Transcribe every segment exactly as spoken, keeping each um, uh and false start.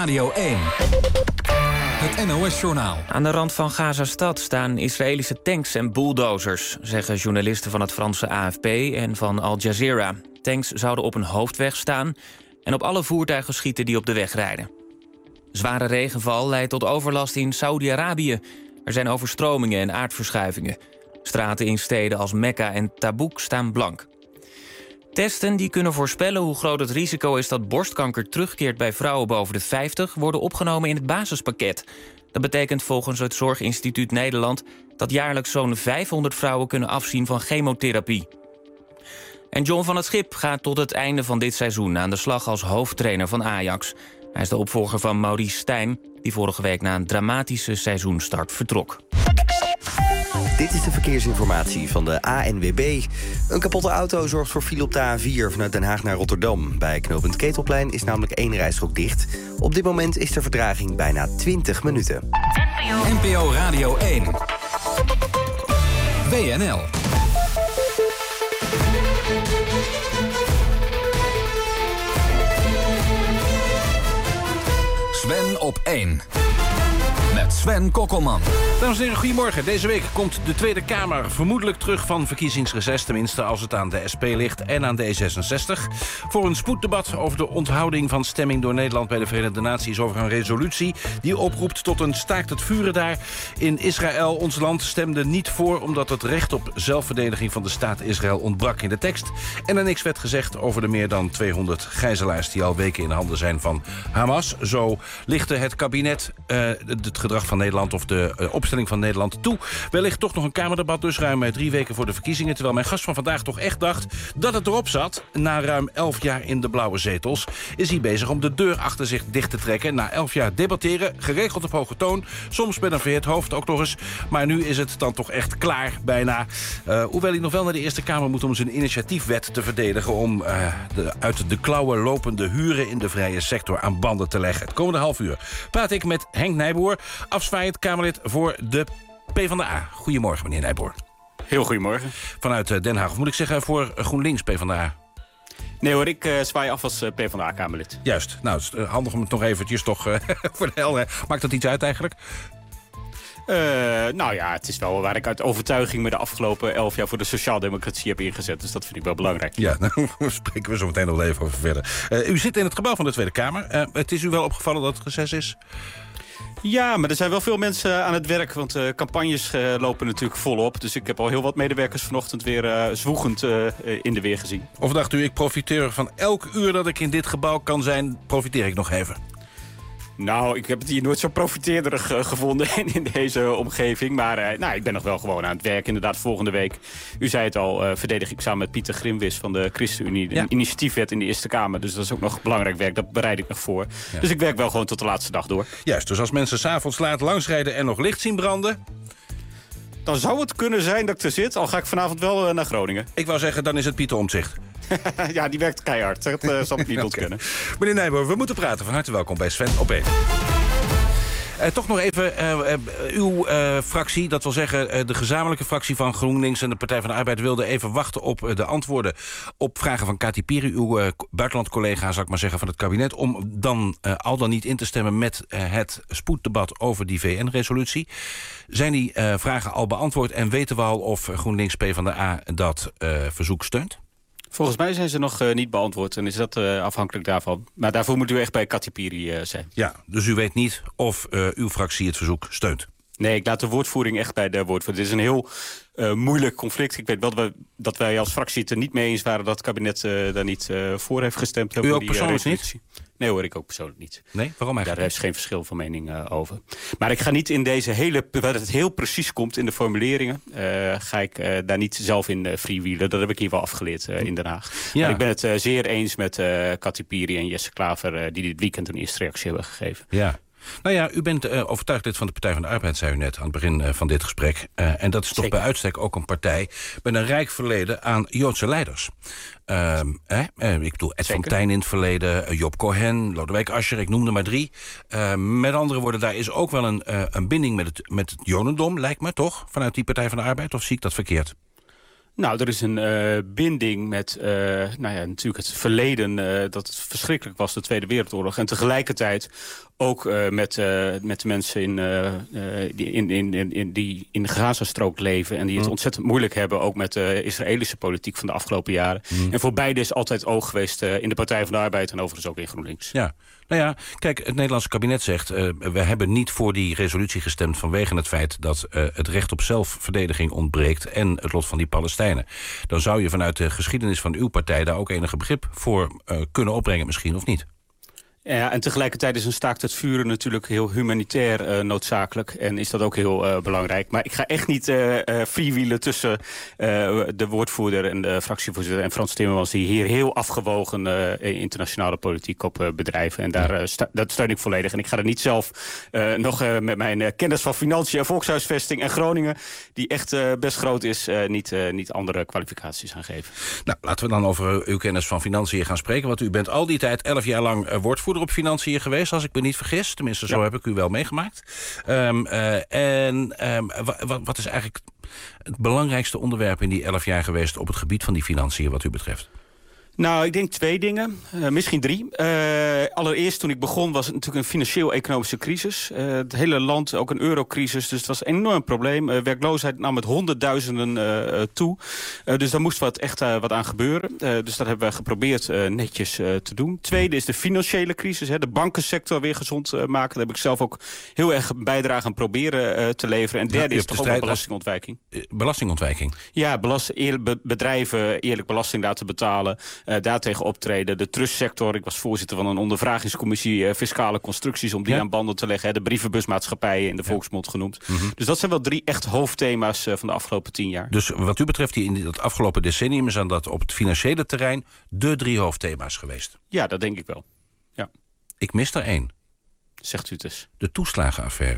Radio één. Het N O S-journaal. Aan de rand van Gaza-stad staan Israëlische tanks en bulldozers, zeggen journalisten van het Franse A F P en van Al Jazeera. Tanks zouden op een hoofdweg staan en op alle voertuigen schieten die op de weg rijden. Zware regenval leidt tot overlast in Saudi-Arabië. Er zijn overstromingen en aardverschuivingen. Straten in steden als Mekka en Tabouk staan blank. Testen die kunnen voorspellen hoe groot het risico is dat borstkanker terugkeert bij vrouwen boven de vijftig... worden opgenomen in het basispakket. Dat betekent volgens het Zorginstituut Nederland dat jaarlijks zo'n vijfhonderd vrouwen kunnen afzien van chemotherapie. En John van het Schip gaat tot het einde van dit seizoen aan de slag als hoofdtrainer van Ajax. Hij is de opvolger van Maurice Stijn, die vorige week na een dramatische seizoenstart vertrok. Dit is de verkeersinformatie van de A N W B. Een kapotte auto zorgt voor file op de A vier vanuit Den Haag naar Rotterdam. Bij knooppunt Ketelplein is namelijk één rijstrook dicht. Op dit moment is de vertraging bijna twintig minuten. N P O Radio één. W N L. Sven op één. Met Sven Kokkelman. Dames en heren, goedemorgen. Deze week komt de Tweede Kamer vermoedelijk terug van verkiezingsreces, tenminste als het aan de S P ligt en aan de E zesenzestig... voor een spoeddebat over de onthouding van stemming door Nederland bij de Verenigde Naties over een resolutie die oproept tot een staakt het vuren daar in Israël. Ons land stemde niet voor omdat het recht op zelfverdediging van de staat Israël ontbrak in de tekst. En er niks werd gezegd over de meer dan tweehonderd gijzelaars die al weken in handen zijn van Hamas. Zo lichtte het kabinet uh, het gedrag van Nederland of de uh, opstelling van Nederland toe. Wellicht toch nog een Kamerdebat, dus ruim uh, drie weken voor de verkiezingen. Terwijl mijn gast van vandaag toch echt dacht dat het erop zat. Na ruim elf jaar in de blauwe zetels is hij bezig om de deur achter zich dicht te trekken. Na elf jaar debatteren, geregeld op hoge toon. Soms met een verhit hoofd ook nog eens. Maar nu is het dan toch echt klaar, bijna. Uh, hoewel hij nog wel naar de Eerste Kamer moet om zijn initiatiefwet te verdedigen. Om uh, de, uit de klauwen lopende huren in de vrije sector aan banden te leggen. Het komende half uur praat ik met Henk Nijboer, afzwaaiend Kamerlid voor de PvdA. Goedemorgen, meneer Nijboer. Heel goedemorgen. Vanuit Den Haag, of moet ik zeggen voor GroenLinks PvdA? Nee hoor, ik uh, zwaai af als uh, PvdA-Kamerlid. Juist. Nou, het is uh, handig om het nog eventjes toch uh, voor de helderheid. Maakt dat iets uit eigenlijk? Uh, nou ja, het is wel waar ik uit overtuiging me de afgelopen elf jaar voor de sociaaldemocratie heb ingezet. Dus dat vind ik wel belangrijk. Ja, nou spreken we zo meteen nog even over verder. Uh, u zit in het gebouw van de Tweede Kamer. Uh, het is u wel opgevallen dat het reces is? Ja, maar er zijn wel veel mensen aan het werk, want uh, campagnes uh, lopen natuurlijk volop. Dus ik heb al heel wat medewerkers vanochtend weer uh, zwoegend uh, in de weer gezien. Of dacht u, ik profiteer van elk uur dat ik in dit gebouw kan zijn, profiteer ik nog even? Nou, ik heb het hier nooit zo profiteerderig uh, gevonden in deze omgeving. Maar uh, nou, ik ben nog wel gewoon aan het werk. Inderdaad, volgende week, u zei het al, uh, verdedig ik samen met Pieter Grimwis van de ChristenUnie een ja. initiatiefwet in de Eerste Kamer. Dus dat is ook nog belangrijk werk, dat bereid ik nog voor. Ja. Dus ik werk wel gewoon tot de laatste dag door. Juist, dus als mensen 's avonds laat langsrijden en nog licht zien branden, dan zou het kunnen zijn dat ik er zit, al ga ik vanavond wel uh, naar Groningen. Ik wou zeggen, dan is het Pieter Omtzigt. Ja, die werkt keihard. Dat uh, zal ik niet ontkennen. Okay. Meneer Nijboer, we moeten praten. Van harte welkom bij Sven op één. Uh, toch nog even uh, uh, uw uh, fractie, dat wil zeggen uh, de gezamenlijke fractie van GroenLinks en de Partij van de Arbeid, wilde even wachten op uh, de antwoorden op vragen van Kati Piri, uw uh, buitenlandcollega, zal ik maar zeggen, van het kabinet, om dan uh, al dan niet in te stemmen met uh, het spoeddebat over die V N-resolutie. Zijn die uh, vragen al beantwoord en weten we al of GroenLinks PvdA dat uh, verzoek steunt? Volgens mij zijn ze nog uh, niet beantwoord en is dat uh, afhankelijk daarvan. Maar daarvoor moet u echt bij Kati Piri uh, zijn. Ja, dus u weet niet of uh, uw fractie het verzoek steunt? Nee, ik laat de woordvoering echt bij de woordvoering. Dit is een heel uh, moeilijk conflict. Ik weet wel dat wij, dat wij als fractie het er niet mee eens waren dat het kabinet uh, daar niet uh, voor heeft gestemd. U ook die, persoonlijk uh, niet? Nee hoor, ik ook persoonlijk niet. Nee, waarom eigenlijk? Daar is geen verschil van mening uh, over. Maar ik ga niet in deze hele, waar het heel precies komt in de formuleringen, uh, ga ik uh, daar niet zelf in uh, freewheelen. Dat heb ik hier wel afgeleerd uh, in Den Haag. Ja. Maar ik ben het uh, zeer eens met uh, Kati Piri en Jesse Klaver, uh, die dit weekend een eerste reactie hebben gegeven. Ja. Nou ja, u bent uh, overtuigd lid van de Partij van de Arbeid, zei u net aan het begin uh, van dit gesprek. Uh, en dat is toch Zeker. bij uitstek ook een partij met een rijk verleden aan Joodse leiders. Uh, eh, uh, ik bedoel, Ed van Tijn in het verleden, uh, Job Cohen, Lodewijk Asscher, ik noemde maar drie. Uh, met andere woorden, daar is ook wel een, uh, een binding met het, met het Jodendom, lijkt me toch, vanuit die Partij van de Arbeid? Of zie ik dat verkeerd? Nou, er is een uh, binding met uh, nou ja, natuurlijk het verleden, uh, dat het verschrikkelijk was, de Tweede Wereldoorlog. En tegelijkertijd ook uh, met, uh, met de mensen in, uh, uh, die, in, in, in, die in de Gazastrook leven en die het mm. ontzettend moeilijk hebben, ook met de Israëlische politiek van de afgelopen jaren. Mm. En voor beide is altijd oog geweest uh, in de Partij van de Arbeid en overigens ook in GroenLinks. Ja. Nou ja, kijk, het Nederlandse kabinet zegt, Uh, we hebben niet voor die resolutie gestemd vanwege het feit dat uh, het recht op zelfverdediging ontbreekt en het lot van die Palestijnen. Dan zou je vanuit de geschiedenis van uw partij daar ook enige begrip voor uh, kunnen opbrengen misschien, of niet? Ja, en tegelijkertijd is een staakt het vuren natuurlijk heel humanitair uh, noodzakelijk. En is dat ook heel uh, belangrijk. Maar ik ga echt niet uh, uh, freewheelen tussen uh, de woordvoerder en de fractievoorzitter en Frans Timmermans, die hier heel afgewogen uh, internationale politiek op uh, bedrijven. En daar, uh, sta, dat steun ik volledig. En ik ga er niet zelf uh, nog uh, met mijn uh, kennis van financiën en volkshuisvesting en Groningen, die echt uh, best groot is, uh, niet, uh, niet andere kwalificaties aan geven. Nou, laten we dan over uw kennis van financiën gaan spreken. Want u bent al die tijd elf jaar lang uh, woordvoerder op financiën geweest, als ik me niet vergis. Tenminste, zo ja. heb ik u wel meegemaakt. Um, uh, en um, wat, wat is eigenlijk het belangrijkste onderwerp in die elf jaar geweest op het gebied van die financiën wat u betreft? Nou, ik denk twee dingen. Uh, misschien drie. Uh, allereerst, toen ik begon, was het natuurlijk een financieel-economische crisis. Uh, het hele land, ook een eurocrisis. Dus het was een enorm probleem. Uh, werkloosheid nam met honderdduizenden uh, toe. Uh, dus daar moest wat echt uh, wat aan gebeuren. Uh, dus dat hebben we geprobeerd uh, netjes uh, te doen. Tweede is de financiële crisis. Hè, de bankensector weer gezond uh, maken. Daar heb ik zelf ook heel erg bijdrage aan proberen uh, te leveren. En derde ja, is toch ook wel belastingontwijking. Belastingontwijking? Ja, belast, eerlijk, bedrijven eerlijk belasting laten betalen. Uh, daartegen optreden. De trustsector, ik was voorzitter van een ondervragingscommissie uh, fiscale constructies om die ja. aan banden te leggen. Hè, de brievenbusmaatschappijen in de ja. volksmond genoemd. Mm-hmm. Dus dat zijn wel drie echt hoofdthema's uh, van de afgelopen tien jaar. Dus wat u betreft, die in het afgelopen decennium zijn dat op het financiële terrein de drie hoofdthema's geweest? Ja, dat denk ik wel. Ja. Ik mis er één. Zegt u het eens. De toeslagenaffaire.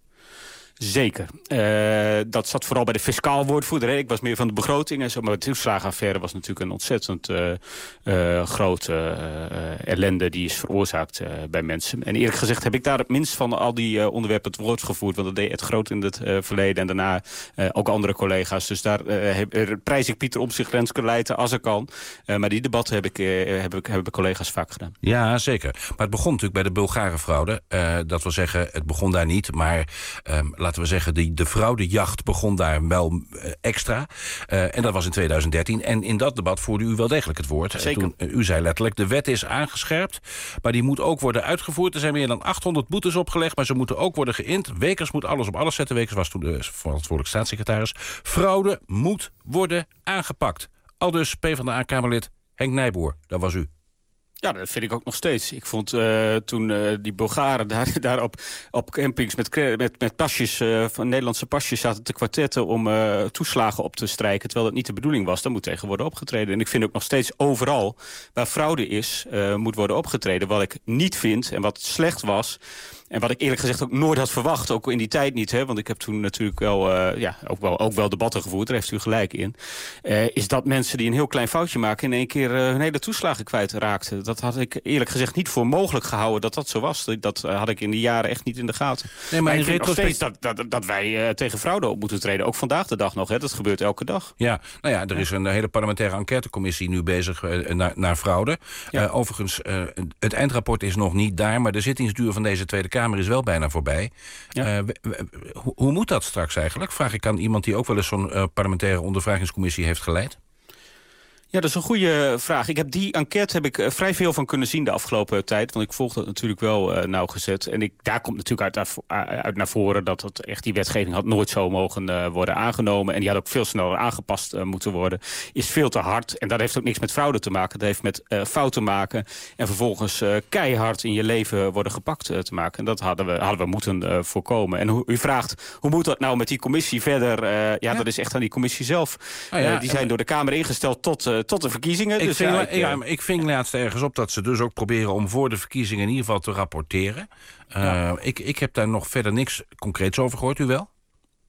Zeker. Uh, dat zat vooral bij de fiscaal woordvoerder. Hè. Ik was meer van de begroting en zo. Maar de toeslagenaffaire was natuurlijk een ontzettend uh, uh, grote uh, ellende die is veroorzaakt uh, bij mensen. En eerlijk gezegd heb ik daar het minst van al die uh, onderwerpen het woord gevoerd. Want dat deed het groot in het uh, verleden. En daarna uh, ook andere collega's. Dus daar uh, heb, prijs ik Pieter Omtzigt, Renske Leijten als ik kan. Uh, maar die debatten heb ik, uh, heb ik, hebben collega's vaak gedaan. Ja, zeker. Maar het begon natuurlijk bij de Bulgarenfraude. Uh, dat wil zeggen, het begon daar niet. Maar Um, laten we zeggen, de, de fraudejacht begon daar wel uh, extra. Uh, en dat was in tweeduizend dertien. En in dat debat voerde u wel degelijk het woord. Zeker. Toen, uh, u zei letterlijk, de wet is aangescherpt, maar die moet ook worden uitgevoerd. Er zijn meer dan achthonderd boetes opgelegd, maar ze moeten ook worden geïnd. Wekers moet alles op alles zetten. Wekers was toen de verantwoordelijk staatssecretaris. Fraude moet worden aangepakt. Aldus PvdA-Kamerlid Henk Nijboer, dat was u. Ja, dat vind ik ook nog steeds. Ik vond uh, toen uh, die Bulgaren daar, daar op, op campings met, met, met pasjes, uh, van Nederlandse pasjes zaten te kwartetten om uh, toeslagen op te strijken, terwijl dat niet de bedoeling was. Daar moet tegen worden opgetreden. En ik vind ook nog steeds overal waar fraude is, uh, moet worden opgetreden. Wat ik niet vind en wat slecht was, en wat ik eerlijk gezegd ook nooit had verwacht, ook in die tijd niet, hè, want ik heb toen natuurlijk wel, uh, ja, ook wel, ook wel debatten gevoerd, daar heeft u gelijk in, uh, is dat mensen die een heel klein foutje maken in één keer uh, hun hele toeslagen kwijtraakten. Dat had ik eerlijk gezegd niet voor mogelijk gehouden dat dat zo was. Dat uh, had ik in die jaren echt niet in de gaten. Nee, maar maar in ik vind nog retrospect... steeds dat, dat, dat wij uh, tegen fraude op moeten treden. Ook vandaag de dag nog, hè. Dat gebeurt elke dag. Ja, nou ja, er is een hele parlementaire enquêtecommissie nu bezig uh, naar, naar fraude. Ja. Uh, overigens, uh, het eindrapport is nog niet daar, maar de zittingsduur van deze Tweede Kamer is wel bijna voorbij. Ja. Uh, w- w- hoe, hoe moet dat straks eigenlijk? Vraag ik aan iemand die ook wel eens zo'n uh, parlementaire ondervragingscommissie heeft geleid. Ja, dat is een goede vraag. Ik heb die enquête heb ik uh, vrij veel van kunnen zien de afgelopen tijd. Want ik volg dat natuurlijk wel uh, nauwgezet. En ik, daar komt natuurlijk uit, uit naar voren dat het echt die wetgeving had nooit zo mogen uh, worden aangenomen. En die had ook veel sneller aangepast uh, moeten worden. Is veel te hard. En dat heeft ook niks met fraude te maken. Dat heeft met uh, fouten maken. En vervolgens uh, keihard in je leven worden gepakt uh, te maken. En dat hadden we, hadden we moeten uh, voorkomen. En hoe, u vraagt, hoe moet dat nou met die commissie verder? Uh, ja, ja, dat is echt aan die commissie zelf. Oh ja, uh, die zijn en... door de Kamer ingesteld tot... Uh, tot de verkiezingen. Ik, dus ving, ja, ik, ja, ik ving laatst ergens op dat ze dus ook proberen om voor de verkiezingen in ieder geval te rapporteren. Uh, ja. ik, ik heb daar nog verder niks concreets over gehoord, u wel?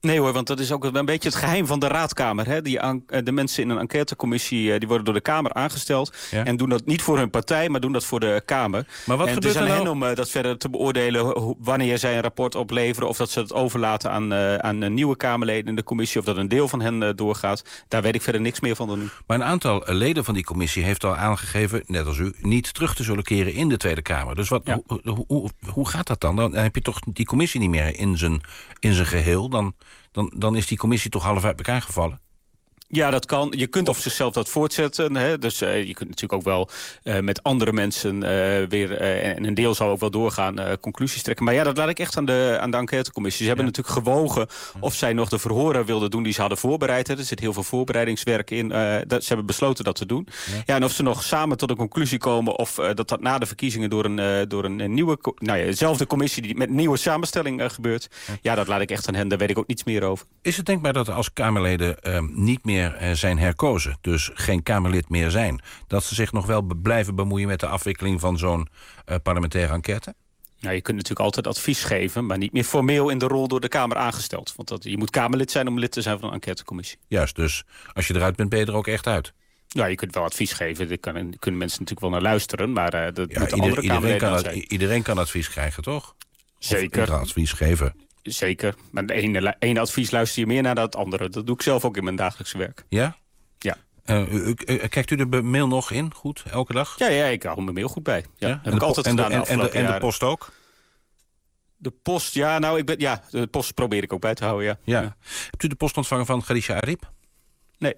Nee hoor, want dat is ook een beetje het geheim van de raadkamer. Hè? Die an- de mensen in een enquêtecommissie die worden door de Kamer aangesteld. Ja. En doen dat niet voor hun partij, maar doen dat voor de Kamer. Maar wat en gebeurt het is aan hen nou? om uh, dat verder te beoordelen ho- wanneer zij een rapport opleveren. Of dat ze het overlaten aan, uh, aan uh, nieuwe Kamerleden in de commissie. Of dat een deel van hen uh, doorgaat. Daar weet ik verder niks meer van dan nu. Maar een aantal leden van die commissie heeft al aangegeven, net als u, niet terug te zullen keren in de Tweede Kamer. Dus wat, ja. hoe, hoe, hoe gaat dat dan? Dan heb je toch die commissie niet meer in zijn, in zijn geheel. Dan... Dan, dan is die commissie toch half uit elkaar gevallen? Ja, dat kan. Je kunt op zichzelf dat voortzetten. Hè? Dus uh, je kunt natuurlijk ook wel uh, met andere mensen uh, weer... Uh, en een deel zou ook wel doorgaan, uh, conclusies trekken. Maar ja, dat laat ik echt aan de, aan de enquêtecommissie. Ze hebben ja. natuurlijk gewogen of zij nog de verhoren wilden doen die ze hadden voorbereid. Hè? Er zit heel veel voorbereidingswerk in. Uh, dat, ze hebben besloten dat te doen. Ja. Ja, en of ze nog samen tot een conclusie komen... of uh, dat dat na de verkiezingen door een, uh, door een, een nieuwe... Nou ja, dezelfde commissie die met een nieuwe samenstelling uh, gebeurt. Ja. ja, dat laat ik echt aan hen. Daar weet ik ook niets meer over. Is het denkbaar dat als Kamerleden uh, niet meer zijn herkozen, dus geen Kamerlid meer zijn, dat ze zich nog wel be- blijven bemoeien met de afwikkeling van zo'n uh, parlementaire enquête? Nou, je kunt natuurlijk altijd advies geven, maar niet meer formeel in de rol door de Kamer aangesteld. Want dat, je moet Kamerlid zijn om lid te zijn van een enquêtecommissie. Juist, dus als je eruit bent, ben je er ook echt uit? Ja, je kunt wel advies geven. Daar kunnen mensen natuurlijk wel naar luisteren, maar uh, dat ja, moeten ieder, andere Kamerleden iedereen kan, zijn. Iedereen kan advies krijgen, toch? Zeker. Of advies geven. Zeker. Maar het ene, ene advies luister je meer naar dan het andere. Dat doe ik zelf ook in mijn dagelijkse werk. Ja? Ja. Uh, u, u, kijkt u de mail nog in, goed, elke dag? Ja, ja ik hou mijn mail goed bij. Ja, ja? Heb ik altijd gedaan de, en, en, de, en de post ook? De post, ja, nou, ik ben, ja, de post probeer ik ook bij te houden, ja. ja. ja. Hebt u de post ontvangen van Khadija Arib? Nee.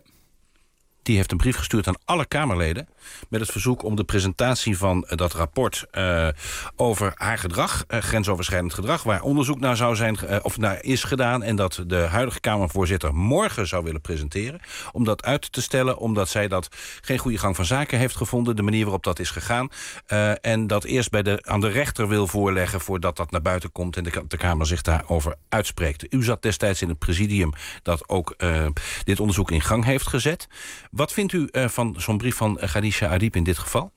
Die heeft een brief gestuurd aan alle Kamerleden met het verzoek om de presentatie van uh, dat rapport uh, over haar gedrag, uh, grensoverschrijdend gedrag, waar onderzoek naar zou zijn uh, of naar is gedaan en dat de huidige Kamervoorzitter morgen zou willen presenteren, om dat uit te stellen, omdat zij dat geen goede gang van zaken heeft gevonden, de manier waarop dat is gegaan, uh, en dat eerst bij de, aan de rechter wil voorleggen voordat dat naar buiten komt en de, de Kamer zich daarover uitspreekt. U zat destijds in het presidium dat ook uh, dit onderzoek in gang heeft gezet. Wat vindt u uh, van zo'n brief van uh, Khadija Arib in dit geval?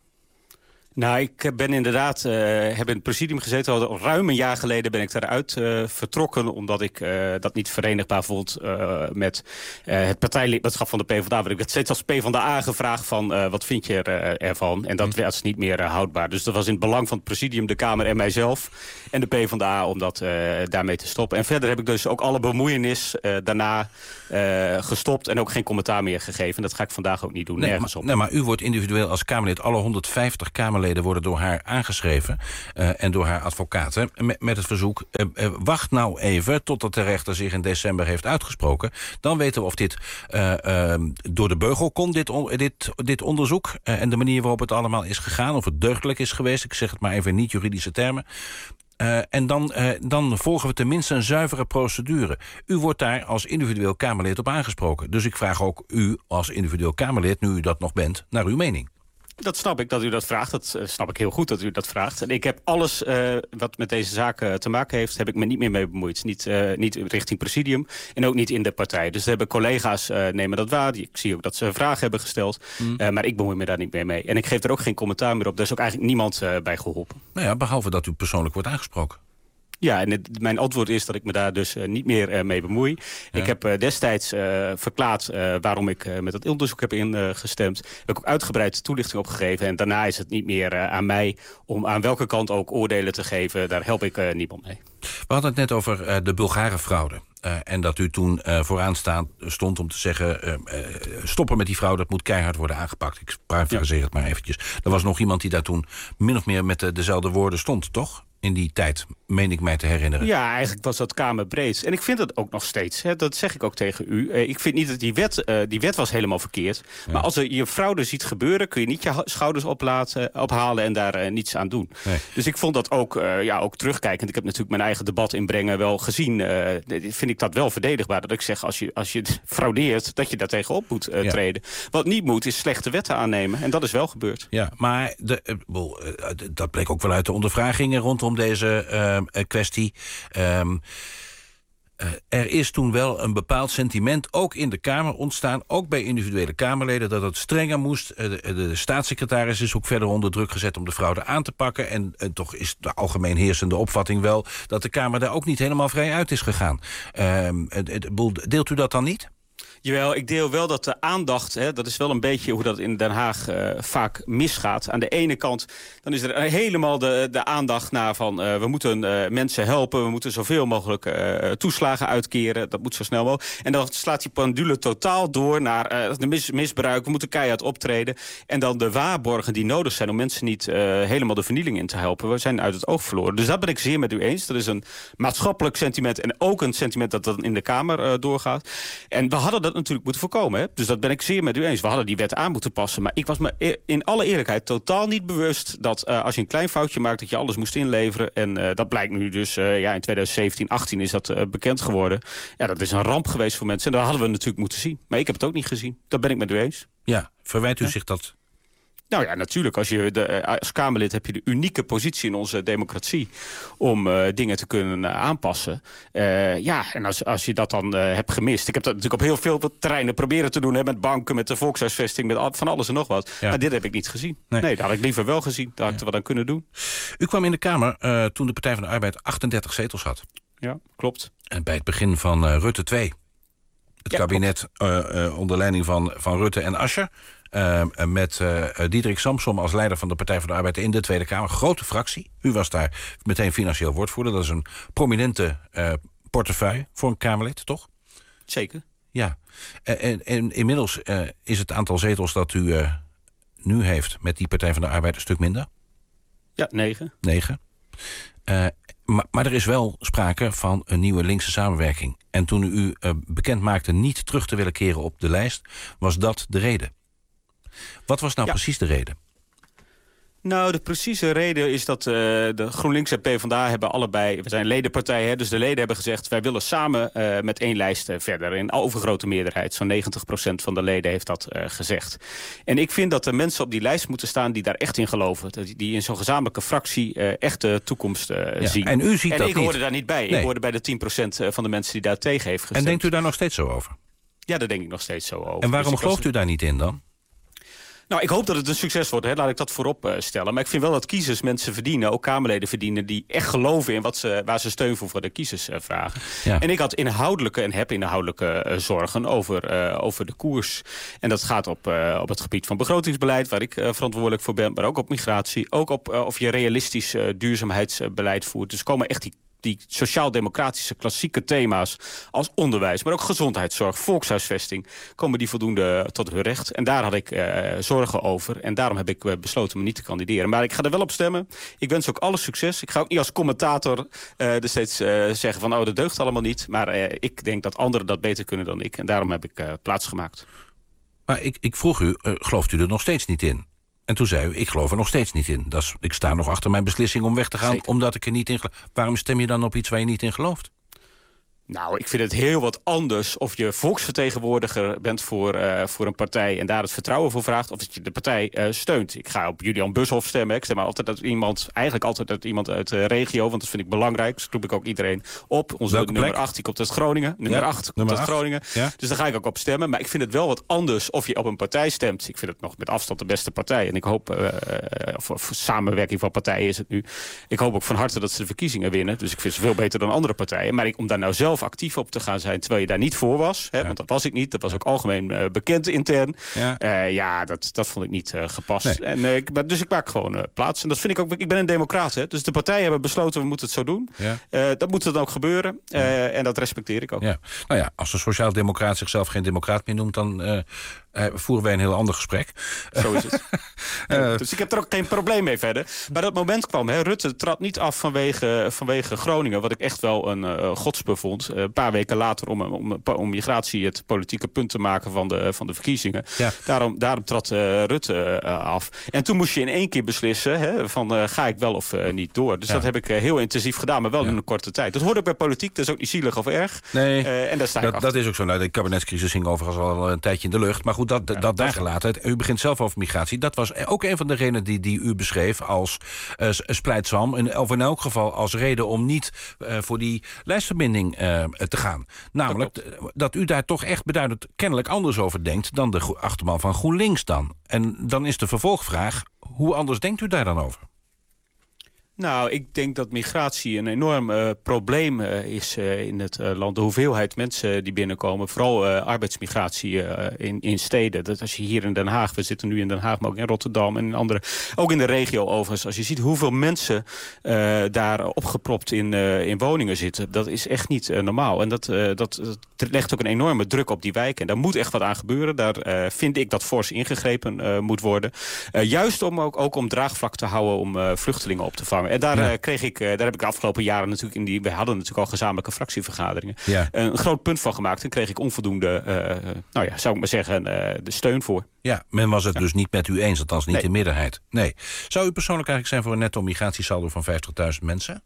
Nou, ik ben inderdaad, uh, heb in het presidium gezeten. Al ruim een jaar geleden ben ik daaruit uh, vertrokken, omdat ik uh, dat niet verenigbaar vond uh, met uh, het partijlidmaatschap van de PvdA. Want ik werd steeds als PvdA gevraagd van, uh, wat vind je er, uh, ervan? En dat was niet meer uh, houdbaar. Dus dat was in het belang van het presidium, de Kamer en mijzelf en de PvdA om dat uh, daarmee te stoppen. En verder heb ik dus ook alle bemoeienis uh, daarna uh, gestopt en ook geen commentaar meer gegeven. Dat ga ik vandaag ook niet doen, nee, nergens maar, op. Nee, maar u wordt individueel als Kamerlid, alle honderdvijftig Kamerleden worden door haar aangeschreven uh, en door haar advocaten met, met het verzoek, uh, uh, wacht nou even totdat de rechter zich in december heeft uitgesproken. Dan weten we of dit uh, uh, door de beugel kon, dit, on, dit, dit onderzoek uh, en de manier waarop het allemaal is gegaan, of het deugdelijk is geweest. Ik zeg het maar even in niet-juridische termen. Uh, en dan, uh, dan volgen we tenminste een zuivere procedure. U wordt daar als individueel Kamerlid op aangesproken. Dus ik vraag ook u als individueel Kamerlid, nu u dat nog bent, naar uw mening. Dat snap ik dat u dat vraagt. Dat uh, snap ik heel goed dat u dat vraagt. En ik heb alles uh, wat met deze zaak uh, te maken heeft, heb ik me niet meer mee bemoeid. Niet, uh, niet richting presidium en ook niet in de partij. Dus hebben collega's uh, nemen dat waar. Ik zie ook dat ze vragen hebben gesteld. Mm. Uh, maar ik bemoei me daar niet meer mee. En ik geef er ook geen commentaar meer op. Daar is ook eigenlijk niemand uh, bij geholpen. Nou ja, behalve dat u persoonlijk wordt aangesproken. Ja, en het, mijn antwoord is dat ik me daar dus uh, niet meer uh, mee bemoei. Ja. Ik heb uh, destijds uh, verklaard uh, waarom ik uh, met het onderzoek heb ingestemd. Uh, heb ik ook uitgebreid toelichting op gegeven. En daarna is het niet meer uh, aan mij om aan welke kant ook oordelen te geven. Daar help ik uh, niemand mee. We hadden het net over uh, de Bulgare fraude. Uh, en dat u toen uh, vooraan staan, stond om te zeggen, uh, uh, stoppen met die fraude, dat moet keihard worden aangepakt. Ik parafraseer ja. het maar eventjes. Er was nog iemand die daar toen min of meer met de, dezelfde woorden stond, toch? In die tijd, meen ik mij te herinneren. Ja, eigenlijk was dat kamerbreed. En ik vind het ook nog steeds. Hè, dat zeg ik ook tegen u. Uh, ik vind niet dat die wet... Uh, die wet was helemaal verkeerd. Ja. Maar als er je fraude ziet gebeuren, kun je niet je schouders oplaten, ophalen en daar uh, niets aan doen. Nee. Dus ik vond dat ook, uh, ja, ook terugkijkend. Ik heb natuurlijk mijn eigen debat inbrengen wel gezien. Uh, vind ik dat wel verdedigbaar. Dat ik zeg, als je, als je fraudeert, dat je daar tegenop moet uh, ja. treden. Wat niet moet, is slechte wetten aannemen. En dat is wel gebeurd. Ja, maar de, uh, well, uh, dat bleek ook wel uit de ondervragingen rondom deze uh, kwestie. Um, Uh, er is toen wel een bepaald sentiment, ook in de Kamer ontstaan, ook bij individuele Kamerleden, dat het strenger moest. Uh, de, de staatssecretaris is ook verder onder druk gezet om de fraude aan te pakken. En uh, toch is de algemeen heersende opvatting wel dat de Kamer daar ook niet helemaal vrij uit is gegaan. Uh, deelt u dat dan niet? Jawel, ik deel wel dat de aandacht, hè, dat is wel een beetje hoe dat in Den Haag uh, vaak misgaat. Aan de ene kant, dan is er helemaal de, de aandacht naar van uh, we moeten uh, mensen helpen, we moeten zoveel mogelijk uh, toeslagen uitkeren, dat moet zo snel mogelijk. En dan slaat die pendule totaal door naar uh, de mis, misbruik, we moeten keihard optreden. En dan de waarborgen die nodig zijn om mensen niet uh, helemaal de vernieling in te helpen, we zijn uit het oog verloren. Dus dat ben ik zeer met u eens. Dat is een maatschappelijk sentiment en ook een sentiment dat dan in de Kamer uh, doorgaat. En we hadden dat natuurlijk moeten voorkomen. Hè? Dus dat ben ik zeer met u eens. We hadden die wet aan moeten passen. Maar ik was me in alle eerlijkheid totaal niet bewust dat uh, als je een klein foutje maakt, dat je alles moest inleveren. En uh, dat blijkt nu dus uh, ja, in twintig zeventien, achttien is dat uh, bekend geworden. Ja, dat is een ramp geweest voor mensen. En dat hadden we natuurlijk moeten zien. Maar ik heb het ook niet gezien. Dat ben ik met u eens. Ja, verwijt u ja? zich dat? Nou ja, natuurlijk. Als, je de, als Kamerlid heb je de unieke positie in onze democratie om uh, dingen te kunnen uh, aanpassen. Uh, ja, en als, als je dat dan uh, hebt gemist. Ik heb dat natuurlijk op heel veel terreinen proberen te doen. Hè, met banken, met de volkshuisvesting, met al, van alles en nog wat. Ja. Maar dit heb ik niet gezien. Nee, nee dat had ik liever wel gezien. Daar had ik er wat aan kunnen doen. U kwam in de Kamer uh, toen de Partij van de Arbeid achtendertig zetels had. Ja, klopt. En bij het begin van uh, Rutte twee. Het ja, kabinet uh, uh, onder leiding van, van Rutte en Asscher. Uh, met uh, Diederik Samsom als leider van de Partij van de Arbeid in de Tweede Kamer. Grote fractie. U was daar meteen financieel woordvoerder. Dat is een prominente uh, portefeuille voor een Kamerlid, toch? Zeker. Ja. En, en, en inmiddels uh, is het aantal zetels dat u uh, nu heeft met die Partij van de Arbeid een stuk minder? Ja, negen. Negen. Uh, maar, maar er is wel sprake van een nieuwe linkse samenwerking. En toen u uh, bekend maakte niet terug te willen keren op de lijst, was dat de reden. Wat was nou ja. precies de reden? Nou, de precieze reden is dat uh, de GroenLinks en PvdA hebben allebei, we zijn ledenpartijen, hè, dus de leden hebben gezegd, wij willen samen uh, met één lijst uh, verder. In overgrote meerderheid, zo'n negentig procent van de leden heeft dat uh, gezegd. En ik vind dat er mensen op die lijst moeten staan die daar echt in geloven. Die in zo'n gezamenlijke fractie uh, echt de toekomst uh, ja, zien. En u ziet en dat ik niet. hoorde daar niet bij. Nee. Ik hoorde bij de tien procent van de mensen die daar tegen heeft gestemd. En denkt u daar nog steeds zo over? Ja, daar denk ik nog steeds zo over. En waarom dus gelooft was... u daar niet in dan? Nou, ik hoop dat het een succes wordt, hè. Laat ik dat voorop uh, stellen. Maar ik vind wel dat kiezers mensen verdienen, ook Kamerleden verdienen, die echt geloven in wat ze, waar ze steun voor voor de kiezers uh, vragen. Ja. En ik had inhoudelijke en heb inhoudelijke uh, zorgen over, uh, over de koers. En dat gaat op, uh, op het gebied van begrotingsbeleid, waar ik uh, verantwoordelijk voor ben, maar ook op migratie. Ook op uh, of je realistisch uh, duurzaamheidsbeleid voert. Dus komen echt die die sociaal-democratische klassieke thema's als onderwijs, maar ook gezondheidszorg, volkshuisvesting, komen die voldoende tot hun recht. En daar had ik uh, zorgen over. En daarom heb ik uh, besloten me niet te kandideren. Maar ik ga er wel op stemmen. Ik wens ook alle succes. Ik ga ook niet als commentator uh, er steeds uh, zeggen van, oh, dat deugt allemaal niet. Maar uh, ik denk dat anderen dat beter kunnen dan ik. En daarom heb ik uh, plaats gemaakt. Maar ik, ik vroeg u, uh, gelooft u er nog steeds niet in? En toen zei u, ik geloof er nog steeds niet in. Dat is, ik sta nog achter mijn beslissing om weg te gaan, Zeker. omdat ik er niet in geloof. Waarom stem je dan op iets waar je niet in gelooft? Nou, ik vind het heel wat anders of je volksvertegenwoordiger bent voor, uh, voor een partij en daar het vertrouwen voor vraagt, of dat je de partij uh, steunt. Ik ga op Julian Bushoff stemmen. Ik stem maar altijd uit iemand, eigenlijk altijd uit iemand uit de regio, want dat vind ik belangrijk. Dus roep ik ook iedereen op. Onze Welke nummer plek? acht, die komt uit Groningen. Nummer ja, acht nummer komt uit Groningen. Ja. Dus daar ga ik ook op stemmen. Maar ik vind het wel wat anders of je op een partij stemt. Ik vind het nog met afstand de beste partij. En ik hoop, uh, voor, voor samenwerking van partijen is het nu. Ik hoop ook van harte dat ze de verkiezingen winnen. Dus ik vind ze veel beter dan andere partijen. Maar ik, om daar nou zelf actief op te gaan zijn, terwijl je daar niet voor was. Hè, ja. Want dat was ik niet. Dat was ook algemeen uh, bekend intern. Ja, uh, ja dat, dat vond ik niet uh, gepast. Nee. En, uh, ik, dus ik maak gewoon uh, plaats. En dat vind ik ook. Ik ben een democraat. Hè, dus de partijen hebben besloten, we moeten het zo doen. Ja. Uh, dat moet dan ook gebeuren. Uh, ja. En dat respecteer ik ook. Ja. Nou ja, als de sociaal-democraat zichzelf geen democraat meer noemt, dan uh, uh, voeren wij een heel ander gesprek. Zo is het. uh, dus ik heb er ook geen probleem mee verder. Maar dat moment kwam. Hè, Rutte trad niet af vanwege, vanwege Groningen, wat ik echt wel een uh, godsbe vond. Uh, een paar weken later om, om, om migratie het politieke punt te maken van de, van de verkiezingen. Ja. Daarom, daarom trad uh, Rutte uh, af. En toen moest je in één keer beslissen, hè, van uh, ga ik wel of uh, niet door. Dus ja. dat heb ik uh, heel intensief gedaan, maar wel ja. in een korte tijd. Dat hoort ook bij politiek, dat is ook niet zielig of erg. Nee, uh, en daar sta ik dat, achter. dat is ook zo. Nou, de kabinetscrisis hing overigens al een tijdje in de lucht. Maar goed, goed, dat, dat, dat daar gelaten. U begint zelf over migratie. Dat was ook een van de redenen die, die u beschreef als uh, splijtsam. In, of in elk geval als reden om niet uh, voor die lijstverbinding uh, te gaan. Namelijk dat, dat u daar toch echt beduidend kennelijk anders over denkt dan de achterban van GroenLinks dan. En dan is de vervolgvraag, hoe anders denkt u daar dan over? Nou, ik denk dat migratie een enorm uh, probleem uh, is uh, in het uh, land. De hoeveelheid mensen die binnenkomen, vooral uh, arbeidsmigratie uh, in, in steden. Dat als je hier in Den Haag, we zitten nu in Den Haag, maar ook in Rotterdam en in andere, ook in de regio overigens. Als je ziet hoeveel mensen uh, daar opgepropt in, uh, in woningen zitten, dat is echt niet uh, normaal. En dat, uh, dat, dat legt ook een enorme druk op die wijken. En daar moet echt wat aan gebeuren. Daar uh, vind ik dat fors ingegrepen uh, moet worden. Uh, juist om ook, ook om draagvlak te houden om uh, vluchtelingen op te vangen. En daar, ja. uh, kreeg ik, uh, daar heb ik de afgelopen jaren natuurlijk in die... We hadden natuurlijk al gezamenlijke fractievergaderingen. Ja. Een groot punt van gemaakt. En kreeg ik onvoldoende, uh, nou ja, zou ik maar zeggen, uh, de steun voor. Ja, men was het ja. dus niet met u eens, althans niet nee. in meerderheid. Nee. Zou u persoonlijk eigenlijk zijn voor een netto migratiesaldo van vijftigduizend mensen?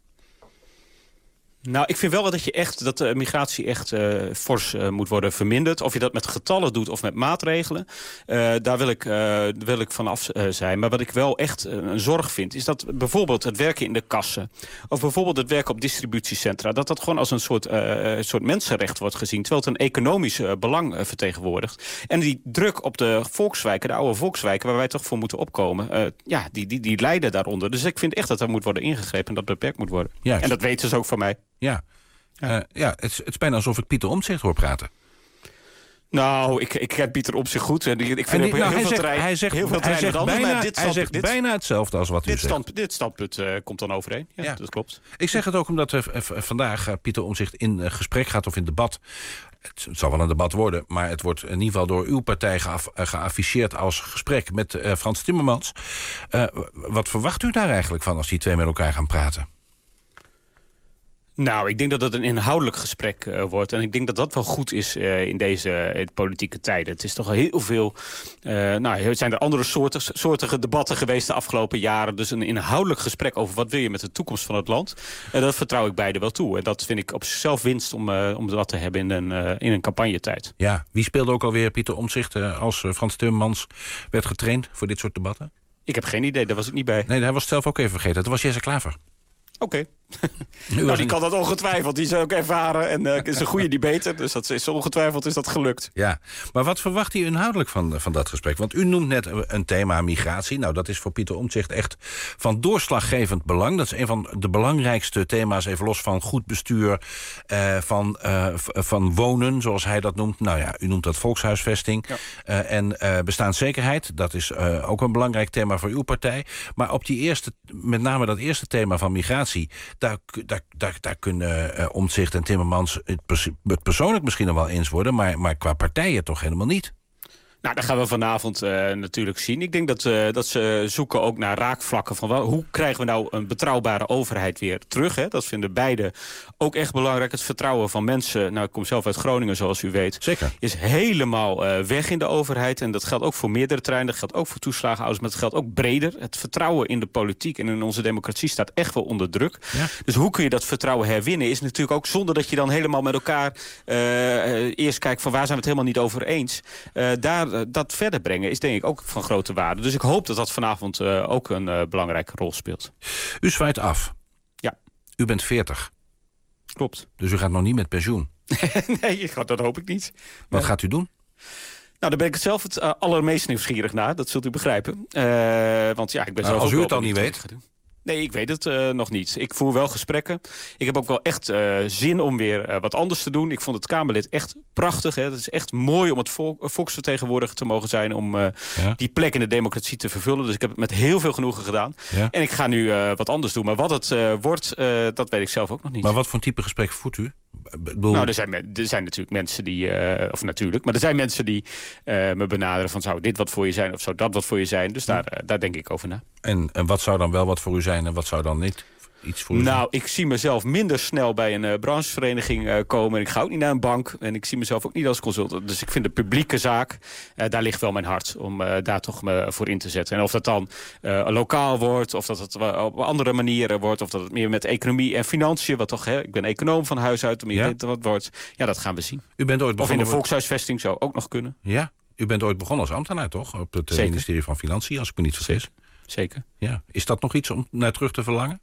Nou, ik vind wel dat je echt dat de migratie echt uh, fors uh, moet worden verminderd. Of je dat met getallen doet of met maatregelen. Uh, daar wil ik, uh, wil ik vanaf uh, zijn. Maar wat ik wel echt uh, een zorg vind, is dat bijvoorbeeld het werken in de kassen, of bijvoorbeeld het werken op distributiecentra, dat dat gewoon als een soort, uh, soort mensenrecht wordt gezien. Terwijl het een economisch uh, belang uh, vertegenwoordigt. En die druk op de volkswijken, de oude volkswijken, waar wij toch voor moeten opkomen, uh, ja, die, die, die lijden daaronder. Dus ik vind echt dat er moet worden ingegrepen en dat beperkt moet worden. Juist. En dat weten ze ook van mij. Ja, ja. Uh, ja het, is, het is bijna alsof ik Pieter Omtzigt hoor praten. Nou, ik, ik ken Pieter Omtzigt goed. En ik vind en die, op nou, heel, veel zegt, terrein, hij zegt, heel veel terrein. Hij zegt, bijna, maar dit hij zegt dit, bijna hetzelfde als wat u dit zegt. Stand, dit standpunt uh, komt dan overeen. Ja, ja, dat klopt. Ik zeg het ook omdat uh, vandaag uh, Pieter Omtzigt in uh, gesprek gaat of in debat. Het, het zal wel een debat worden, maar het wordt in ieder geval door uw partij geaf, uh, geafficheerd als gesprek met uh, Frans Timmermans. Uh, wat verwacht u daar eigenlijk van als die twee met elkaar gaan praten? Nou, ik denk dat het een inhoudelijk gesprek uh, wordt. En ik denk dat dat wel goed is uh, in deze uh, politieke tijden. Het is toch heel veel... Uh, nou, het zijn er andere soorten, soortige debatten geweest de afgelopen jaren. Dus een inhoudelijk gesprek over wat wil je met de toekomst van het land. En dat vertrouw ik beide wel toe. En dat vind ik op zichzelf winst om, uh, om dat te hebben in een, uh, in een campagnetijd. Ja, wie speelde ook alweer Pieter Omtzigt uh, als uh, Frans Timmermans werd getraind voor dit soort debatten? Ik heb geen idee, daar was ik niet bij. Nee, hij was het zelf ook even vergeten. Dat was Jesse Klaver. Oké. Okay. Nou, die kan dat ongetwijfeld. Die is ook ervaren en uh, is een goede debater. Dus dat is ongetwijfeld is dat gelukt. Ja, maar wat verwacht u inhoudelijk van, van dat gesprek? Want u noemt net een thema migratie. Nou, dat is voor Pieter Omtzigt echt van doorslaggevend belang. Dat is een van de belangrijkste thema's, even los van goed bestuur, uh, van, uh, van wonen, zoals hij dat noemt. Nou ja, u noemt dat volkshuisvesting. Ja. Uh, en uh, bestaanszekerheid, dat is uh, ook een belangrijk thema voor uw partij. Maar op die eerste, met name dat eerste thema van migratie, Daar, daar, daar, daar kunnen uh, Omtzigt en Timmermans het, pers- het persoonlijk misschien nog wel eens worden, maar, maar qua partijen toch helemaal niet. Nou, dat gaan we vanavond uh, natuurlijk zien. Ik denk dat, uh, dat ze zoeken ook naar raakvlakken van wel, hoe krijgen we nou een betrouwbare overheid weer terug. Hè? Dat vinden beide ook echt belangrijk. Het vertrouwen van mensen, nou ik kom zelf uit Groningen zoals u weet, Zeker. is helemaal uh, weg in de overheid. En dat geldt ook voor meerdere terreinen, dat geldt ook voor toeslagenouders, maar het geldt ook breder. Het vertrouwen in de politiek en in onze democratie staat echt wel onder druk. Ja. Dus hoe kun je dat vertrouwen herwinnen is natuurlijk ook zonder dat je dan helemaal met elkaar uh, uh, eerst kijkt van waar zijn we het helemaal niet over eens. Uh, daar dat verder brengen is denk ik ook van grote waarde. Dus ik hoop dat dat vanavond uh, ook een uh, belangrijke rol speelt. U zwaait af. Ja. U bent veertig. Klopt. Dus u gaat nog niet met pensioen? Nee, dat hoop ik niet. Wat nee. gaat u doen? Nou, daar ben ik het zelf het uh, allermeest nieuwsgierig naar. Dat zult u begrijpen. Uh, want ja, ik ben nou, zelf als ook u het al niet weet... Nee, ik weet het uh, nog niet. Ik voer wel gesprekken. Ik heb ook wel echt uh, zin om weer uh, wat anders te doen. Ik vond het Kamerlid echt prachtig. Hè. Het is echt mooi om het volk, volksvertegenwoordiger te mogen zijn, om uh, ja. die plek in de democratie te vervullen. Dus ik heb het met heel veel genoegen gedaan. Ja. En ik ga nu uh, wat anders doen. Maar wat het uh, wordt, uh, dat weet ik zelf ook nog niet. Maar wat voor type gesprek voert u? Bedoel... Nou, er zijn, er zijn natuurlijk mensen die... Uh, of natuurlijk, maar er zijn mensen die uh, me benaderen van zou dit wat voor je zijn of zou dat wat voor je zijn. Dus daar, uh, daar denk ik over na. En, en wat zou dan wel wat voor u zijn en wat zou dan niet iets voor u zijn? Nou, ik zie mezelf minder snel bij een uh, branchevereniging uh, komen. En ik ga ook niet naar een bank. En ik zie mezelf ook niet als consultant. Dus ik vind de publieke zaak, uh, daar ligt wel mijn hart om uh, daar toch me voor in te zetten. En of dat dan uh, lokaal wordt, of dat het op andere manieren wordt, of dat het meer met economie en financiën, wat toch, hè, ik ben econoom van huis uit, om je ja. wat wordt. Ja, dat gaan we zien. U bent ooit of in de volkshuisvesting zou ook nog kunnen. Ja. U bent ooit begonnen als ambtenaar, toch? Op het Zeker. ministerie van Financiën, als ik me niet vergis. Zeker. Ja. Is dat nog iets om naar terug te verlangen?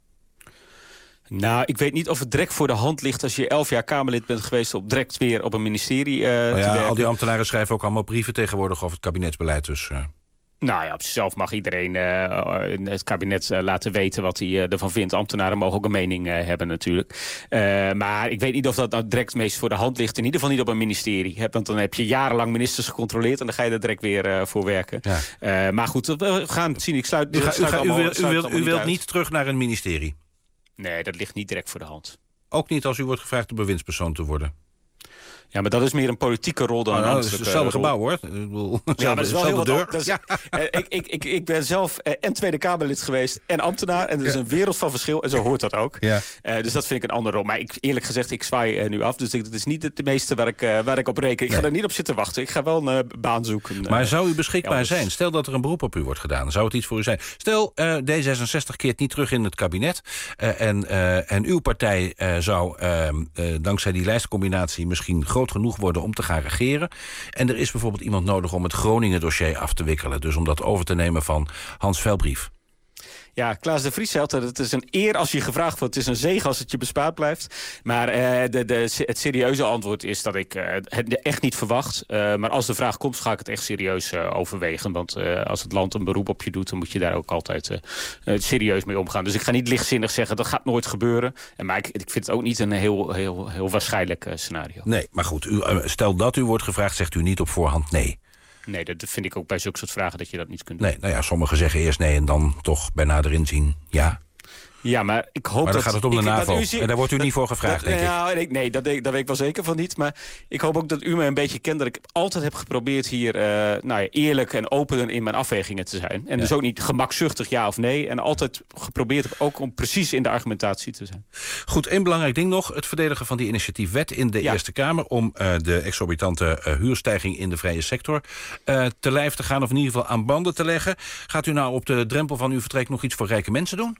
Nou, ik weet niet of het direct voor de hand ligt... als je elf jaar Kamerlid bent geweest... om direct weer op een ministerie uh, Nou te ja, werken. al die ambtenaren schrijven ook allemaal brieven tegenwoordig... over het kabinetsbeleid, dus... Uh... Nou ja, op zichzelf mag iedereen uh, het kabinet uh, laten weten wat hij uh, ervan vindt. Ambtenaren mogen ook een mening uh, hebben natuurlijk. Uh, maar ik weet niet of dat nou direct meest voor de hand ligt. In ieder geval niet op een ministerie. Hè? Want dan heb je jarenlang ministers gecontroleerd... en dan ga je er direct weer uh, voor werken. Ja. Uh, maar goed, we gaan het zien. Ik sluit, u, ga, sluit u, ga, allemaal, u, wil, sluit u, wilt, u niet wilt uit. niet terug naar een ministerie? Nee, dat ligt niet direct voor de hand. Ook niet als u wordt gevraagd de bewindspersoon te worden? Ja, maar dat is meer een politieke rol dan nou, een nou, dat is ambtelijke hetzelfde rol. gebouw, hoor. Ik bedoel, Ja, dat is wel heel wat deur. dat is, ja. uh, ik, ik, ik, ik ben zelf uh, en Tweede Kamerlid geweest en ambtenaar. En er is ja. een wereld van verschil en zo hoort dat ook. Ja. Uh, dus dat vind ik een andere rol. Maar ik, eerlijk gezegd, ik zwaai uh, nu af. Dus ik, dat is niet het de meeste waar ik, uh, waar ik op reken. Ik nee. ga er niet op zitten wachten. Ik ga wel een uh, baan zoeken. Uh, maar zou u beschikbaar elders. zijn? Stel dat er een beroep op u wordt gedaan. Zou het iets voor u zijn? Stel, uh, D zesenzestig keert niet terug in het kabinet. Uh, en, uh, en uw partij uh, zou uh, uh, dankzij die lijstcombinatie misschien groot genoeg worden om te gaan regeren. En er is bijvoorbeeld iemand nodig om het Groningen-dossier af te wikkelen. Dus om dat over te nemen van Hans Velbrief. Ja, Klaas de Vries zei altijd, het is een eer als je gevraagd wordt. Het is een zege als het je bespaard blijft. Maar uh, de, de, het serieuze antwoord is dat ik uh, het echt niet verwacht. Uh, maar als de vraag komt, ga ik het echt serieus uh, overwegen. Want uh, als het land een beroep op je doet, dan moet je daar ook altijd uh, uh, serieus mee omgaan. Dus ik ga niet lichtzinnig zeggen, dat gaat nooit gebeuren. En maar ik, ik vind het ook niet een heel, heel, heel waarschijnlijk uh, scenario. Nee, maar goed, u, uh, stel dat u wordt gevraagd, zegt u niet op voorhand nee. Nee, dat vind ik ook bij zulke soort vragen dat je dat niet kunt doen. Nee, nou ja, sommigen zeggen eerst nee en dan toch bij nader inzien ja. Ja, maar ik hoop maar dan dat... gaat het om de ik, NAVO. U, en daar wordt u niet voor gevraagd, dat, denk ik. Nou, ik. Nee, dat, dat weet ik wel zeker van niet. Maar ik hoop ook dat u me een beetje kent. Dat ik altijd heb geprobeerd hier uh, nou ja, eerlijk en open in mijn afwegingen te zijn. En ja. dus ook niet gemakzuchtig ja of nee. En altijd geprobeerd ook om precies in de argumentatie te zijn. Goed, één belangrijk ding nog. Het verdedigen van die initiatiefwet in de ja. Eerste Kamer... om uh, de exorbitante uh, huurstijging in de vrije sector uh, te lijf te gaan... of in ieder geval aan banden te leggen. Gaat u nou op de drempel van uw vertrek nog iets voor rijke mensen doen?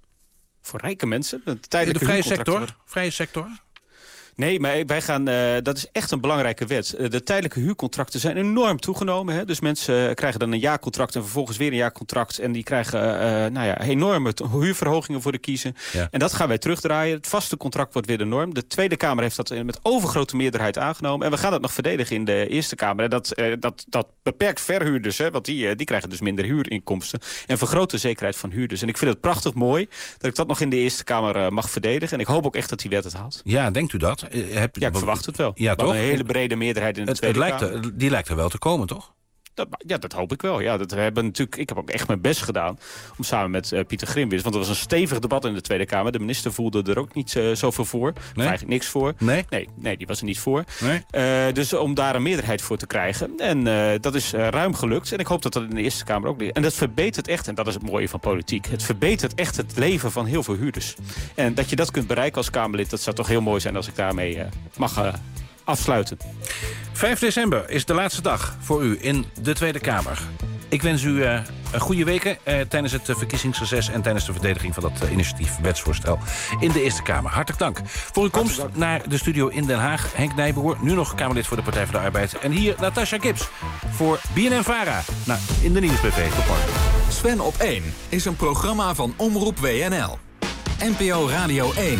Voor rijke mensen? De, tijdelijke de vrije sector? Vrije sector? Nee, maar wij gaan, uh, dat is echt een belangrijke wet. Uh, de tijdelijke huurcontracten zijn enorm toegenomen. Hè? Dus mensen uh, krijgen dan een jaarcontract en vervolgens weer een jaarcontract. En die krijgen uh, nou ja, enorme huurverhogingen voor de kiezen. Ja. En dat gaan wij terugdraaien. Het vaste contract wordt weer de norm. De Tweede Kamer heeft dat met overgrote meerderheid aangenomen. En we gaan dat nog verdedigen in de Eerste Kamer. En dat, uh, dat, dat beperkt verhuurders, hè? Want die, uh, die krijgen dus minder huurinkomsten. En vergroot de zekerheid van huurders. En ik vind het prachtig mooi dat ik dat nog in de Eerste Kamer uh, mag verdedigen. En ik hoop ook echt dat die wet het haalt. Ja, denkt u dat? Heb, ja, ik verwacht het wel. Ja, toch? Een hele brede meerderheid in de het, Tweede het lijkt, Kamer. Die lijkt er wel te komen, toch? Dat, ja, dat hoop ik wel. Ja, dat we hebben natuurlijk, ik heb ook echt mijn best gedaan om samen met uh, Pieter Grimwis... want er was een stevig debat in de Tweede Kamer. De minister voelde er ook niet uh, zoveel voor. Nee? Of eigenlijk niks voor. Nee? Nee, nee, die was er niet voor. Nee? Uh, dus om daar een meerderheid voor te krijgen. En uh, dat is uh, ruim gelukt. En ik hoop dat dat in de Eerste Kamer ook ligt. En dat verbetert echt, en dat is het mooie van politiek... het verbetert echt het leven van heel veel huurders. En dat je dat kunt bereiken als Kamerlid... dat zou toch heel mooi zijn als ik daarmee uh, mag... Uh, afsluiten. vijf december is de laatste dag voor u in de Tweede Kamer. Ik wens u uh, een goede weken uh, tijdens het uh, verkiezingsreces... en tijdens de verdediging van dat uh, initiatief wetsvoorstel in de Eerste Kamer. Hartelijk dank voor uw komst naar de studio in Den Haag. Henk Nijboer, nu nog Kamerlid voor de Partij voor de Arbeid. En hier Natasha Gibbs voor B N N Vara. Nou, in de Nieuwsbv. Tot morgen. Sven op één is een programma van Omroep W N L. N P O Radio één.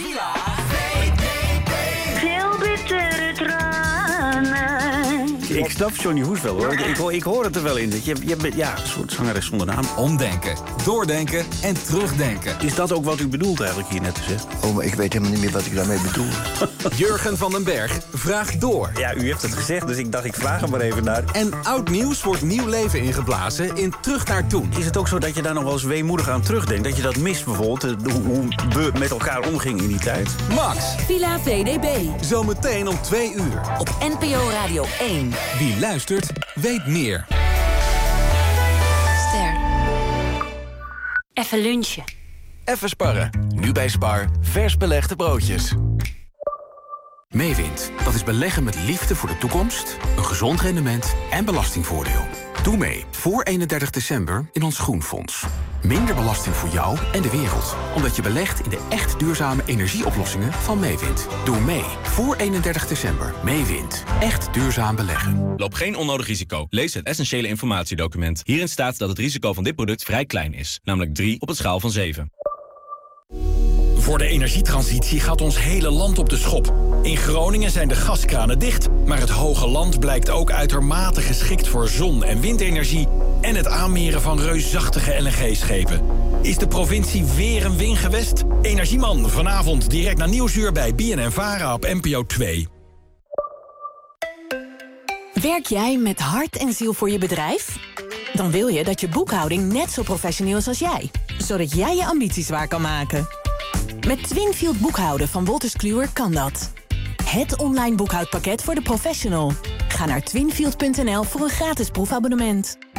Ik snap Johnny Hoes wel, hoor. Ik, ik hoor het er wel in. Dat je, je bent ja, een soort zangeres zonder naam. Omdenken, doordenken en terugdenken. Is dat ook wat u bedoelt eigenlijk hier net te zeggen? Oh, maar ik weet helemaal niet meer wat ik daarmee bedoel. Jurgen van den Berg vraagt door. Ja, u heeft het gezegd, dus ik dacht ik vraag er maar even naar. En oud nieuws wordt nieuw leven ingeblazen in Terug naar Toen. Is het ook zo dat je daar nog wel eens weemoedig aan terugdenkt? Dat je dat mist bijvoorbeeld, hoe, hoe we met elkaar omgingen in die tijd? Max. Villa V D B. Zometeen om twee uur. Op N P O Radio één. Wie luistert, weet meer. Ster. Even lunchen. Even sparren. Nu bij Spar. Vers belegde broodjes. Meewind. Dat is beleggen met liefde voor de toekomst, een gezond rendement en belastingvoordeel. Doe mee voor eenendertig december in ons Groenfonds. Minder belasting voor jou en de wereld. Omdat je belegt in de echt duurzame energieoplossingen van Meewind. Doe mee voor eenendertig december. Meewind. Echt duurzaam beleggen. Loop geen onnodig risico. Lees het essentiële informatiedocument. Hierin staat dat het risico van dit product vrij klein is. Namelijk drie op een schaal van zeven. Voor de energietransitie gaat ons hele land op de schop. In Groningen zijn de gaskranen dicht, maar het hoge land blijkt ook uitermate geschikt voor zon- en windenergie en het aanmeren van reusachtige L N G-schepen. Is de provincie weer een wingewest? Energieman, vanavond direct naar Nieuwsuur bij B N N Vara op N P O twee. Werk jij met hart en ziel voor je bedrijf? Dan wil je dat je boekhouding net zo professioneel is als jij, zodat jij je ambities waar kan maken. Met Twinfield boekhouden van Wolters Kluwer kan dat. Het online boekhoudpakket voor de professional. Ga naar twinfield punt n l voor een gratis proefabonnement.